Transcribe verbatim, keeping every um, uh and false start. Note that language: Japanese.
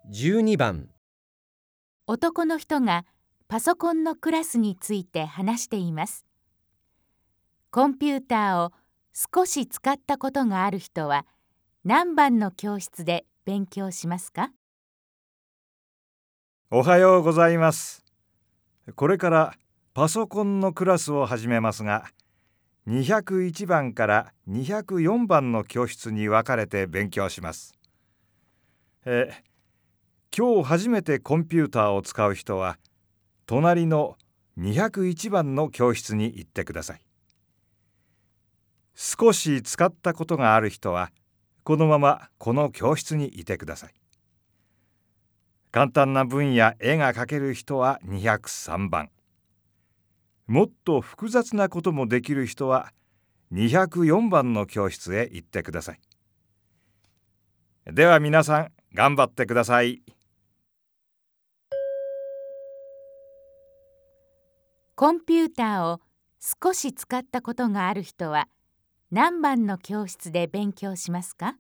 じゅうにばん男の人がパソコンのクラスについて話しています。コンピューターを少し使ったことがある人は何番の教室で勉強しますか？ おはようございます。これからパソコンのクラスを始めますが、にひゃくいちばんからにひゃくよんばんの教室に分かれて勉強します。え今日初めてコンピューターを使う人は、隣のにひゃくいちばんの教室に行ってください。少し使ったことがある人は、このままこの教室にいてください。簡単な文や絵が描ける人はにひゃくさんばん。もっと複雑なこともできる人はにひゃくよんばんの教室へ行ってください。では皆さん、頑張ってください。 コンピューターを少し使ったことがある人は何番の教室で勉強しますか？